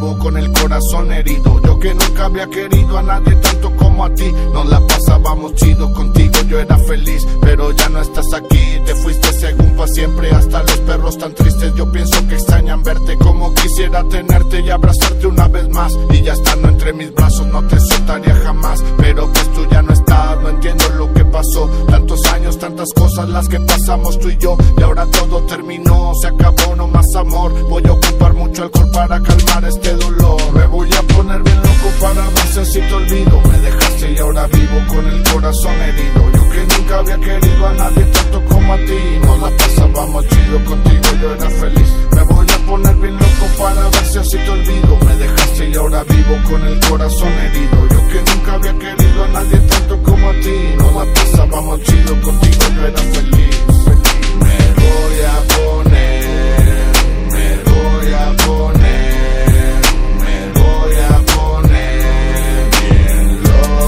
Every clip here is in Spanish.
vivo con el corazón herido. Yo que nunca había querido a nadie tanto como a ti. Nos la pasábamos chido contigo, yo era feliz, pero ya no estás aquí. Te fuiste según pa' siempre, hasta los perros tan tristes yo pienso que extrañan verte. Como quisiera tenerte y abrazarte una vez más, y ya estando entre mis brazos no te soltaría jamás. Pero pues tú ya no estás, no entiendo lo que pasó. Tantos años, tantas cosas las que pasamos tú y yo, y ahora todo terminó, se acabó, no más amor. Voy a ocupar mucho alcohol para calmar este dolor. Me voy a poner bien loco para ver si te olvido. Me dejaste y ahora vivo con el corazón herido. Yo que nunca había querido a nadie tanto como a ti. Nos la pasábamos chido contigo, yo era feliz. Me voy a poner bien loco para ver si así te olvido. Me dejaste y ahora vivo con el corazón herido. Yo que nunca había querido a nadie tanto como a ti. Nos la pasábamos chido contigo, yo era feliz. Me voy a poner, me voy a poner, me voy a poner bien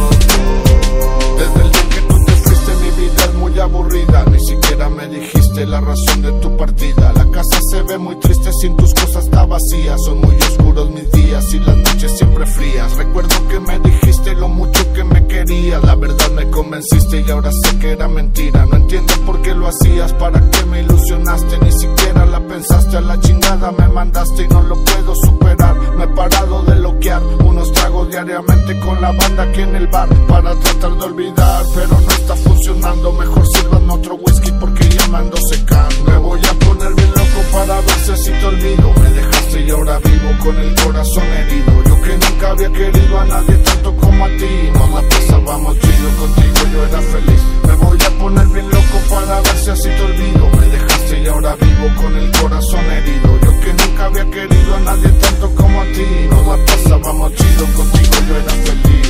loco. Desde el día que tú te fuiste mi vida es muy aburrida. Ni siquiera me dijiste la razón de tu partida. La casa se ve muy triste, sin tus cosas está vacía. Son muy oscuros mis días y las noches siempre frías. Recuerdo que me dijiste lo mucho que me querías. La verdad me convenciste y ahora sé que era mentira. No entiendo por qué lo hacías, para qué me ilusionaste. Ni siquiera la pensaste, a la chingada me mandaste y no lo puedo superar. No he parado de loquear unos tragos diariamente con la banda aquí en el bar para tratar de olvidar, pero no está funcionando. Mejor sirvan otro whisky porque ya me ando secando. Me voy a poner bien loco para ver si así te olvido. Me dejaste y ahora vivo con el corazón herido. Yo que nunca había querido a nadie tanto como a ti. Nos la pasábamos chido contigo, yo era feliz. Me voy a poner bien loco para ver si así te olvido. Me dejaste y ahora vivo con el corazón herido. Yo que nunca había querido a nadie tanto como a ti. Nos la pasábamos chido contigo, yo era feliz.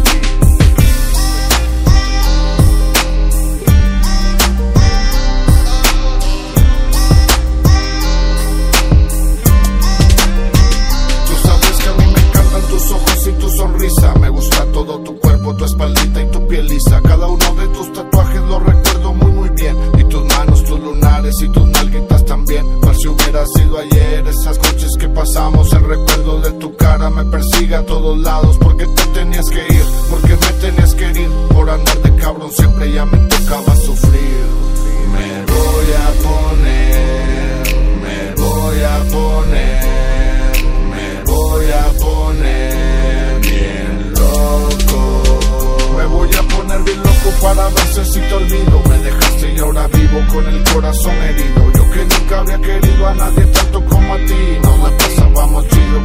Y tu sonrisa, me gusta todo tu cuerpo, tu espaldita y tu piel lisa. Cada uno de tus tatuajes lo recuerdo muy muy bien. Y tus manos, tus lunares y tus nalguitas también. Por si hubiera sido ayer, esas noches que pasamos. El recuerdo de tu cara me persigue a todos lados. Porque te tenías que ir, porque me tenías que ir. Por andar de cabrón siempre ya me tocaba sufrir. Me voy a poner, me voy a poner, me voy a poner bien loco. Me voy a poner bien loco para ver si te olvido. Me dejaste y ahora vivo con el corazón herido. Yo que nunca había querido a nadie tanto como a ti. Nos la pasábamos chido